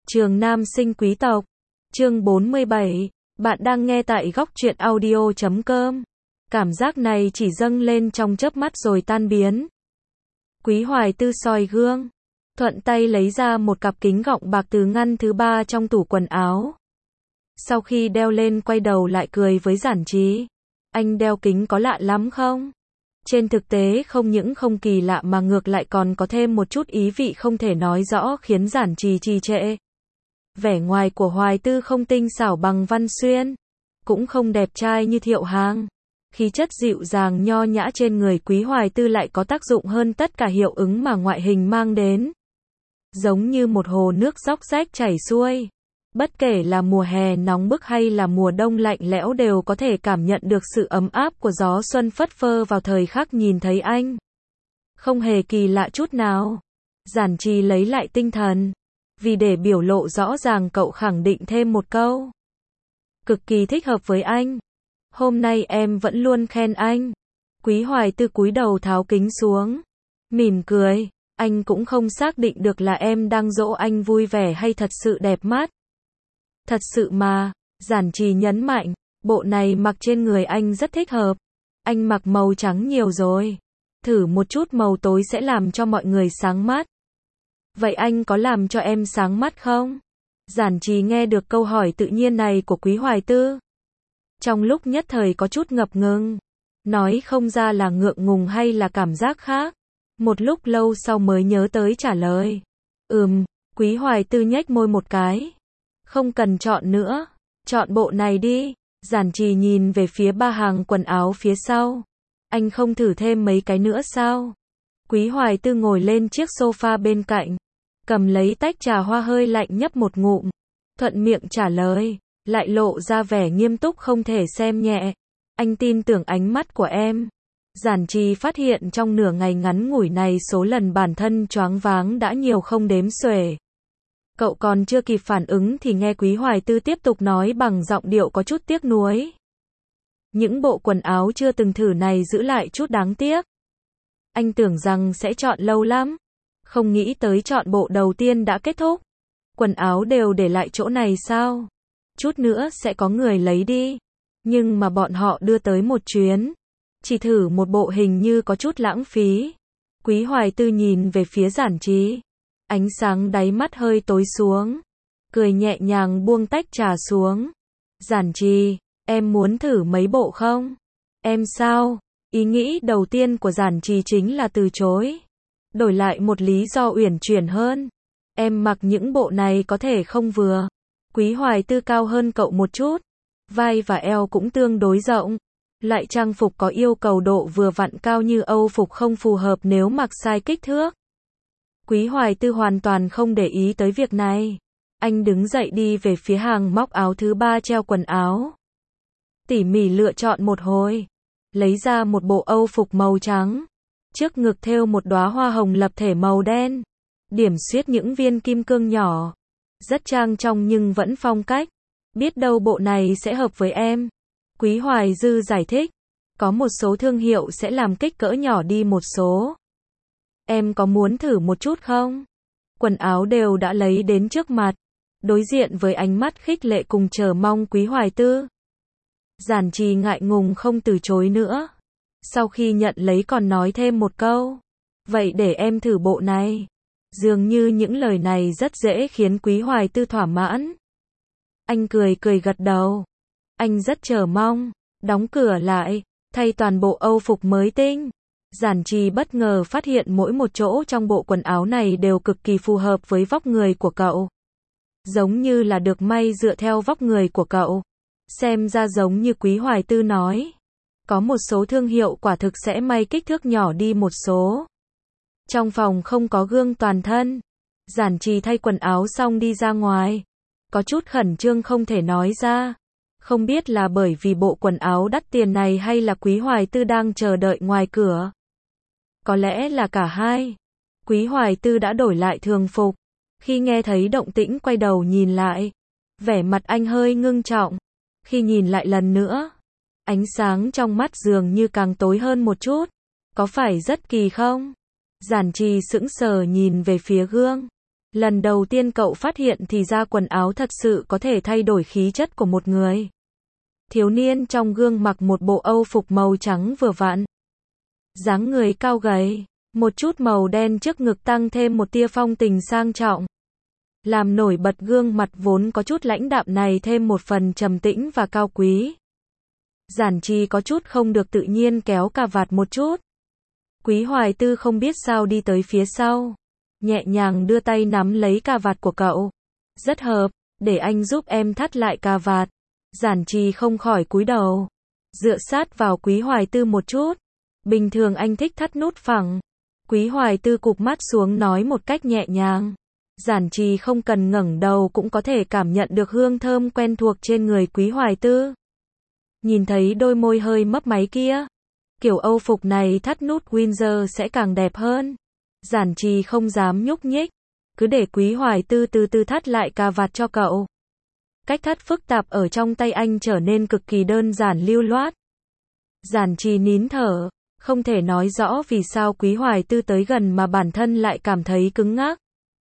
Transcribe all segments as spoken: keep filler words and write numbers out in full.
Trường nam sinh quý tộc. Chương bốn mươi bảy. Bạn đang nghe tại góc truyện audio chấm com. Cảm giác này chỉ dâng lên trong chớp mắt rồi tan biến. Quý Hoài Tư soi gương, thuận tay lấy ra một cặp kính gọng bạc từ ngăn thứ ba trong tủ quần áo. Sau khi đeo lên quay đầu lại cười với Giản Trí. Anh đeo kính có lạ lắm không? Trên thực tế không những không kỳ lạ mà ngược lại còn có thêm một chút ý vị không thể nói rõ khiến Giản Trì trì trệ. Vẻ ngoài của Hoài Tư không tinh xảo bằng Văn Xuyên, cũng không đẹp trai như Thiệu Hàng. Khí chất dịu dàng nho nhã trên người Quý Hoài Tư lại có tác dụng hơn tất cả hiệu ứng mà ngoại hình mang đến. Giống như một hồ nước róc rách chảy xuôi. Bất kể là mùa hè nóng bức hay là mùa đông lạnh lẽo đều có thể cảm nhận được sự ấm áp của gió xuân phất phơ vào thời khắc nhìn thấy anh. Không hề kỳ lạ chút nào. Giản Trì lấy lại tinh thần. Vì để biểu lộ rõ ràng cậu khẳng định thêm một câu. Cực kỳ thích hợp với anh. Hôm nay em vẫn luôn khen anh. Quý Hoài Tư cúi đầu tháo kính xuống. Mỉm cười. Anh cũng không xác định được là em đang dỗ anh vui vẻ hay thật sự đẹp mắt. Thật sự mà, Giản Trì nhấn mạnh, bộ này mặc trên người anh rất thích hợp. Anh mặc màu trắng nhiều rồi. Thử một chút màu tối sẽ làm cho mọi người sáng mắt. Vậy anh có làm cho em sáng mắt không? Giản Trì nghe được câu hỏi tự nhiên này của Quý Hoài Tư. Trong lúc nhất thời có chút ngập ngừng. Nói không ra là ngượng ngùng hay là cảm giác khác. Một lúc lâu sau mới nhớ tới trả lời. Ừm, Quý Hoài Tư nhếch môi một cái. Không cần chọn nữa, chọn bộ này đi. Giản Trì nhìn về phía ba hàng quần áo phía sau. Anh không thử thêm mấy cái nữa sao? Quý Hoài Tư ngồi lên chiếc sofa bên cạnh, cầm lấy tách trà hoa hơi lạnh nhấp một ngụm, thuận miệng trả lời, lại lộ ra vẻ nghiêm túc không thể xem nhẹ. Anh tin tưởng ánh mắt của em. Giản Trì phát hiện trong nửa ngày ngắn ngủi này số lần bản thân choáng váng đã nhiều không đếm xuể. Cậu còn chưa kịp phản ứng thì nghe Quý Hoài Tư tiếp tục nói bằng giọng điệu có chút tiếc nuối. Những bộ quần áo chưa từng thử này giữ lại chút đáng tiếc. Anh tưởng rằng sẽ chọn lâu lắm. Không nghĩ tới chọn bộ đầu tiên đã kết thúc. Quần áo đều để lại chỗ này sao? Chút nữa sẽ có người lấy đi. Nhưng mà bọn họ đưa tới một chuyến. Chỉ thử một bộ hình như có chút lãng phí. Quý Hoài Tư nhìn về phía Giản Trí. Ánh sáng đáy mắt hơi tối xuống. Cười nhẹ nhàng buông tách trà xuống. Giản Trì, em muốn thử mấy bộ không? Em sao? Ý nghĩ đầu tiên của Giản Trì chính là từ chối. Đổi lại một lý do uyển chuyển hơn. Em mặc những bộ này có thể không vừa. Quý Hoài Tư cao hơn cậu một chút. Vai và eo cũng tương đối rộng. Lại trang phục có yêu cầu độ vừa vặn cao như Âu phục không phù hợp nếu mặc sai kích thước. Quý Hoài Tư hoàn toàn không để ý tới việc này. Anh đứng dậy đi về phía hàng móc áo thứ ba treo quần áo. Tỉ mỉ lựa chọn một hồi. Lấy ra một bộ Âu phục màu trắng. Trước ngực thêu một đóa hoa hồng lập thể màu đen. Điểm xuyết những viên kim cương nhỏ. Rất trang trọng nhưng vẫn phong cách. Biết đâu bộ này sẽ hợp với em. Quý Hoài Dư giải thích. Có một số thương hiệu sẽ làm kích cỡ nhỏ đi một số. Em có muốn thử một chút không? Quần áo đều đã lấy đến trước mặt. Đối diện với ánh mắt khích lệ cùng chờ mong Quý Hoài Tư. Giản Trì ngại ngùng không từ chối nữa. Sau khi nhận lấy còn nói thêm một câu. Vậy để em thử bộ này. Dường như những lời này rất dễ khiến Quý Hoài Tư thỏa mãn. Anh cười cười gật đầu. Anh rất chờ mong. Đóng cửa lại. Thay toàn bộ Âu phục mới tinh. Giản Trì bất ngờ phát hiện mỗi một chỗ trong bộ quần áo này đều cực kỳ phù hợp với vóc người của cậu. Giống như là được may dựa theo vóc người của cậu. Xem ra giống như Quý Hoài Tư nói. Có một số thương hiệu quả thực sẽ may kích thước nhỏ đi một số. Trong phòng không có gương toàn thân. Giản Trì thay quần áo xong đi ra ngoài. Có chút khẩn trương không thể nói ra. Không biết là bởi vì bộ quần áo đắt tiền này hay là Quý Hoài Tư đang chờ đợi ngoài cửa. Có lẽ là cả hai. Quý Hoài Tư đã đổi lại thường phục. Khi nghe thấy động tĩnh quay đầu nhìn lại. Vẻ mặt anh hơi ngưng trọng. Khi nhìn lại lần nữa. Ánh sáng trong mắt dường như càng tối hơn một chút. Có phải rất kỳ không? Giản Trì sững sờ nhìn về phía gương. Lần đầu tiên cậu phát hiện thì ra quần áo thật sự có thể thay đổi khí chất của một người. Thiếu niên trong gương mặc một bộ âu phục màu trắng vừa vặn. Dáng người cao gầy, một chút màu đen trước ngực tăng thêm một tia phong tình sang trọng. Làm nổi bật gương mặt vốn có chút lãnh đạm này thêm một phần trầm tĩnh và cao quý. Giản Trì có chút không được tự nhiên kéo cà vạt một chút. Quý Hoài Tư không biết sao đi tới phía sau. Nhẹ nhàng đưa tay nắm lấy cà vạt của cậu. Rất hợp, để anh giúp em thắt lại cà vạt. Giản Trì không khỏi cúi đầu. Dựa sát vào Quý Hoài Tư một chút. Bình thường anh thích thắt nút phẳng. Quý Hoài Tư cụp mắt xuống nói một cách nhẹ nhàng. Giản Trì không cần ngẩng đầu cũng có thể cảm nhận được hương thơm quen thuộc trên người Quý Hoài Tư. Nhìn thấy đôi môi hơi mấp máy kia. Kiểu âu phục này thắt nút Windsor sẽ càng đẹp hơn. Giản Trì không dám nhúc nhích. Cứ để Quý Hoài Tư từ từ thắt lại cà vạt cho cậu. Cách thắt phức tạp ở trong tay anh trở nên cực kỳ đơn giản lưu loát. Giản Trì nín thở. Không thể nói rõ vì sao Quý Hoài Tư tới gần mà bản thân lại cảm thấy cứng ngắc.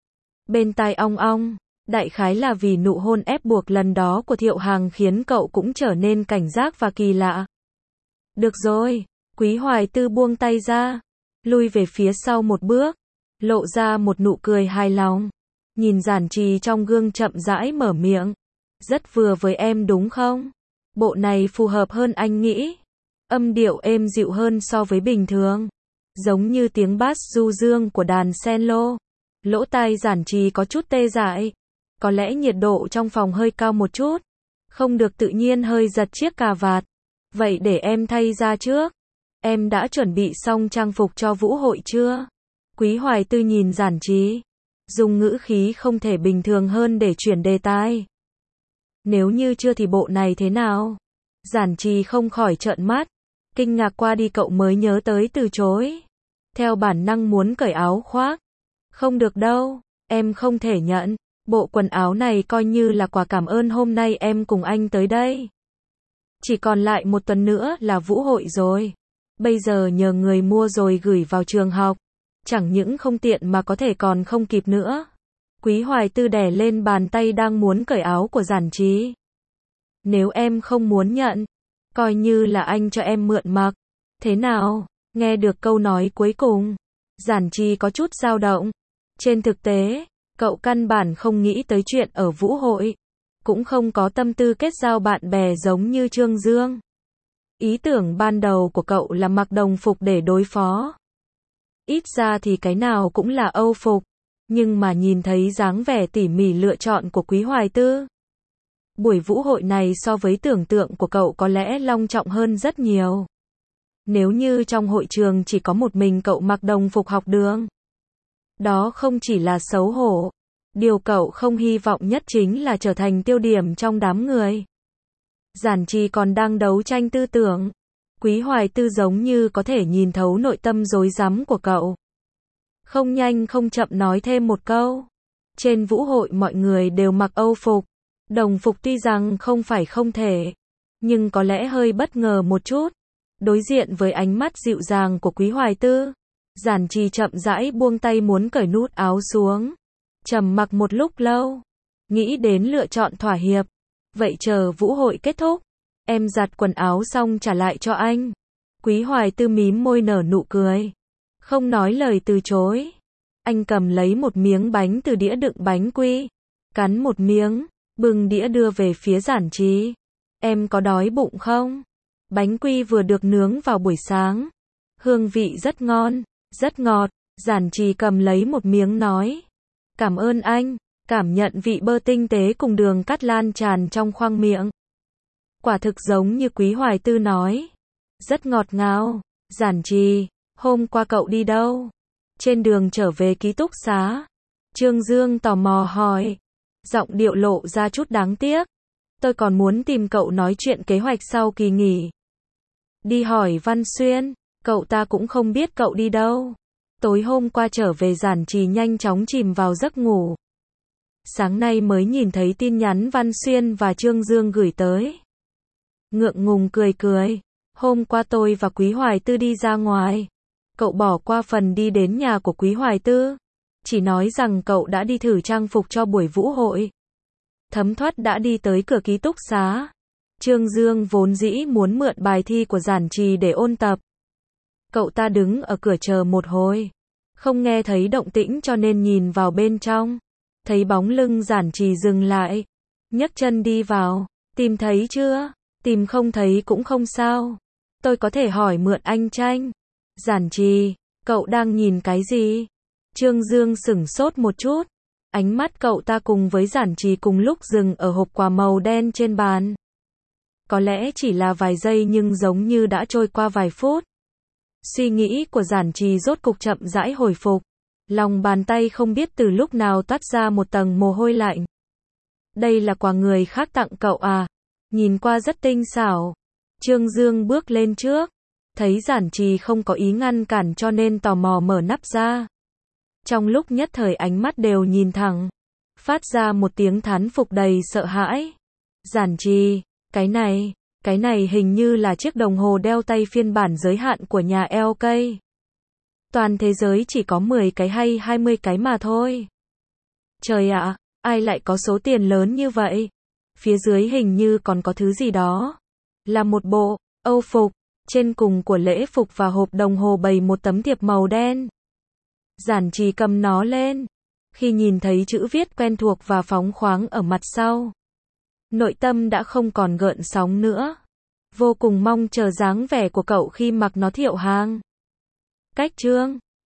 Bên tai ong ong, đại khái là vì nụ hôn ép buộc lần đó của Thiệu Hằng khiến cậu cũng trở nên cảnh giác và kỳ lạ. Được rồi, Quý Hoài Tư buông tay ra, lui về phía sau một bước, lộ ra một nụ cười hài lòng. Nhìn Giản Trì trong gương chậm rãi mở miệng. Rất vừa với em đúng không? Bộ này phù hợp hơn anh nghĩ. Âm điệu êm dịu hơn so với bình thường. Giống như tiếng bass du dương của đàn cello. Lỗ tai Giản Trì có chút tê dại. Có lẽ nhiệt độ trong phòng hơi cao một chút. Không được tự nhiên hơi giật chiếc cà vạt. Vậy để em thay ra trước. Em đã chuẩn bị xong trang phục cho vũ hội chưa? Quý Hoài Tư nhìn Giản Trì. Dùng ngữ khí không thể bình thường hơn để chuyển đề tài. Nếu như chưa thì bộ này thế nào? Giản Trì không khỏi trợn mắt. Kinh ngạc qua đi cậu mới nhớ tới từ chối. Theo bản năng muốn cởi áo khoác. Không được đâu, em không thể nhận. Bộ quần áo này coi như là quà cảm ơn hôm nay em cùng anh tới đây. Chỉ còn lại một tuần nữa là vũ hội rồi. Bây giờ nhờ người mua rồi gửi vào trường học. Chẳng những không tiện mà có thể còn không kịp nữa. Quý Hoài Tư đè lên bàn tay đang muốn cởi áo của Giản Trì. Nếu em không muốn nhận, coi như là anh cho em mượn mặc. Thế nào? Nghe được câu nói cuối cùng, Giản Trì có chút dao động. Trên thực tế, cậu căn bản không nghĩ tới chuyện ở vũ hội. Cũng không có tâm tư kết giao bạn bè giống như Trương Dương. Ý tưởng ban đầu của cậu là mặc đồng phục để đối phó. Ít ra thì cái nào cũng là âu phục. Nhưng mà nhìn thấy dáng vẻ tỉ mỉ lựa chọn của Quý Hoài Tư. Buổi vũ hội này so với tưởng tượng của cậu có lẽ long trọng hơn rất nhiều. Nếu như trong hội trường chỉ có một mình cậu mặc đồng phục học đường. Đó không chỉ là xấu hổ. Điều cậu không hy vọng nhất chính là trở thành tiêu điểm trong đám người. Giản Trì còn đang đấu tranh tư tưởng. Quý Hoài Tư giống như có thể nhìn thấu nội tâm rối rắm của cậu. Không nhanh không chậm nói thêm một câu. Trên vũ hội mọi người đều mặc âu phục. Đồng phục tuy rằng không phải không thể. Nhưng có lẽ hơi bất ngờ một chút. Đối diện với ánh mắt dịu dàng của Quý Hoài Tư. Giản Trì chậm rãi buông tay muốn cởi nút áo xuống. Trầm mặc một lúc lâu. Nghĩ đến lựa chọn thỏa hiệp. Vậy chờ vũ hội kết thúc. Em giặt quần áo xong trả lại cho anh. Quý Hoài Tư mím môi nở nụ cười. Không nói lời từ chối. Anh cầm lấy một miếng bánh từ đĩa đựng bánh quy. Cắn một miếng. Bưng đĩa đưa về phía Giản Trì. Em có đói bụng không? Bánh quy vừa được nướng vào buổi sáng. Hương vị rất ngon, rất ngọt. Giản Trì cầm lấy một miếng nói. Cảm ơn anh. Cảm nhận vị bơ tinh tế cùng đường cát lan tràn trong khoang miệng. Quả thực giống như Quý Hoài Tư nói. Rất ngọt ngào. Giản Trì, hôm qua cậu đi đâu? Trên đường trở về ký túc xá. Trương Dương tò mò hỏi. Giọng điệu lộ ra chút đáng tiếc. Tôi còn muốn tìm cậu nói chuyện kế hoạch sau kỳ nghỉ. Đi hỏi Văn Xuyên, cậu ta cũng không biết cậu đi đâu. Tối hôm qua trở về Giản Trì nhanh chóng chìm vào giấc ngủ. Sáng nay mới nhìn thấy tin nhắn Văn Xuyên và Trương Dương gửi tới. Ngượng ngùng cười cười. Hôm qua tôi và Quý Hoài Tư đi ra ngoài. Cậu bỏ qua phần đi đến nhà của Quý Hoài Tư. chỉ nói rằng cậu đã đi thử trang phục cho buổi vũ hội. Thấm thoát đã đi tới cửa ký túc xá. Trương Dương vốn dĩ muốn mượn bài thi của Giản Trì để ôn tập. Cậu ta đứng ở cửa chờ một hồi, không nghe thấy động tĩnh cho nên nhìn vào bên trong. Thấy bóng lưng Giản Trì dừng lại, nhấc chân đi vào. Tìm thấy chưa? Tìm không thấy cũng không sao. Tôi có thể hỏi mượn anh tranh. Giản Trì, cậu đang nhìn cái gì? Trương Dương sửng sốt một chút. Ánh mắt cậu ta cùng với Giản Trì cùng lúc dừng ở hộp quà màu đen trên bàn. Có lẽ chỉ là vài giây nhưng giống như đã trôi qua vài phút. Suy nghĩ của Giản Trì rốt cục chậm rãi hồi phục. Lòng bàn tay không biết từ lúc nào toát ra một tầng mồ hôi lạnh. Đây là quà người khác tặng cậu à? Nhìn qua rất tinh xảo. Trương Dương bước lên trước. Thấy Giản Trì không có ý ngăn cản cho nên tò mò mở nắp ra. Trong lúc nhất thời ánh mắt đều nhìn thẳng. Phát ra một tiếng thán phục đầy sợ hãi. Giản Trì, cái này, cái này hình như là chiếc đồng hồ đeo tay phiên bản giới hạn của nhà lờ ca. Toàn thế giới chỉ có mười cái hay hai mươi cái mà thôi. Trời ạ, ai lại có số tiền lớn như vậy? Phía dưới hình như còn có thứ gì đó. Là một bộ âu phục. Trên cùng của lễ phục và hộp đồng hồ bày một tấm thiệp màu đen. Giản Trì cầm nó lên. Khi nhìn thấy chữ viết quen thuộc và phóng khoáng ở mặt sau, nội tâm đã không còn gợn sóng nữa. Vô cùng mong chờ dáng vẻ của cậu khi mặc nó Thiệu Hàng. Cách Trương